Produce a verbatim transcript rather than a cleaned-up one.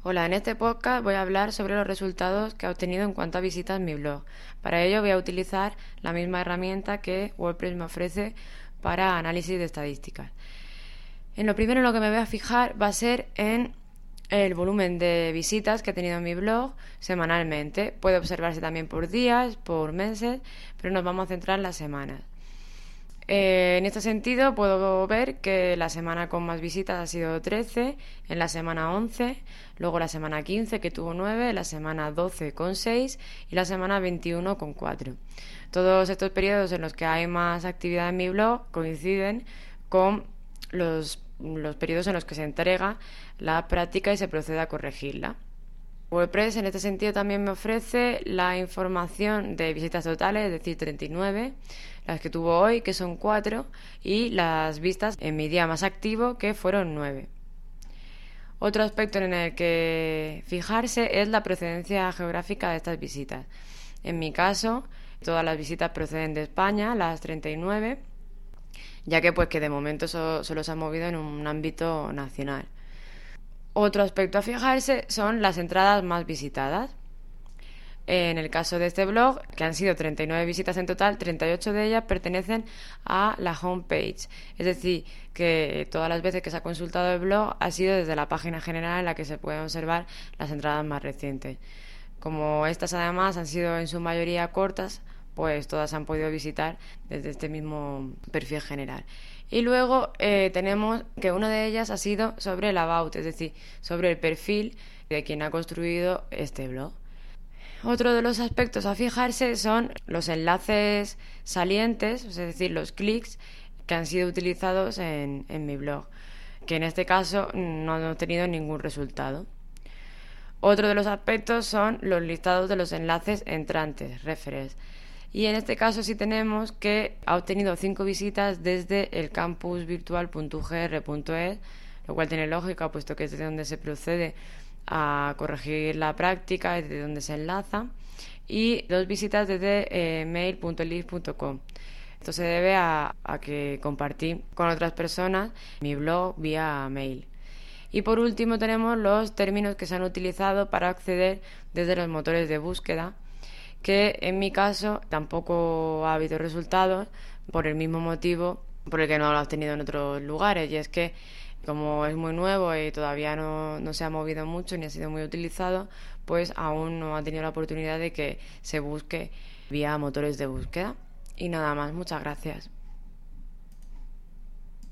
Hola, en este podcast voy a hablar sobre los resultados que he obtenido en cuanto a visitas en mi blog. Para ello voy a utilizar la misma herramienta que WordPress me ofrece para análisis de estadísticas. En lo primero en lo que me voy a fijar va a ser en el volumen de visitas que he tenido en mi blog semanalmente. Puede observarse también por días, por meses, pero nos vamos a centrar en las semanas. Eh, en este sentido puedo ver que la semana con más visitas ha sido trece, en la semana once, luego la semana quince que tuvo nueve, la semana doce con seis y la semana veintiuno con cuatro. Todos estos periodos en los que hay más actividad en mi blog coinciden con los, los periodos en los que se entrega la práctica y se procede a corregirla. WordPress en este sentido también me ofrece la información de visitas totales, es decir, treinta y nueve, las que tuvo hoy, que son cuatro, y las vistas en mi día más activo, que fueron nueve. Otro aspecto en el que fijarse es la procedencia geográfica de estas visitas. En mi caso, todas las visitas proceden de España, las treinta y nueve, ya que pues que de momento solo, solo se han movido en un ámbito nacional. Otro aspecto a fijarse son las entradas más visitadas. En el caso de este blog, que han sido treinta y nueve visitas en total, treinta y ocho de ellas pertenecen a la homepage. Es decir, que todas las veces que se ha consultado el blog ha sido desde la página general en la que se pueden observar las entradas más recientes. Como estas además han sido en su mayoría cortas, pues todas han podido visitar desde este mismo perfil general. Y luego eh, tenemos que una de ellas ha sido sobre el about, es decir, sobre el perfil de quien ha construido este blog. Otro de los aspectos a fijarse son los enlaces salientes, es decir, los clics que han sido utilizados en, en mi blog, que en este caso no han obtenido ningún resultado. Otro de los aspectos son los listados de los enlaces entrantes, referrals. Y en este caso sí tenemos que ha obtenido cinco visitas desde el campus virtual punto u ge erre punto es, lo cual tiene lógica, puesto que es desde donde se procede a corregir la práctica, desde donde se enlaza, y dos visitas desde eh, mail punto elif punto com. Esto se debe a, a que compartí con otras personas mi blog vía mail. Y por último tenemos los términos que se han utilizado para acceder desde los motores de búsqueda, que en mi caso tampoco ha habido resultados por el mismo motivo por el que no lo ha obtenido en otros lugares, y es que como es muy nuevo y todavía no, no se ha movido mucho ni ha sido muy utilizado, pues aún no ha tenido la oportunidad de que se busque vía motores de búsqueda. Y nada más, muchas gracias.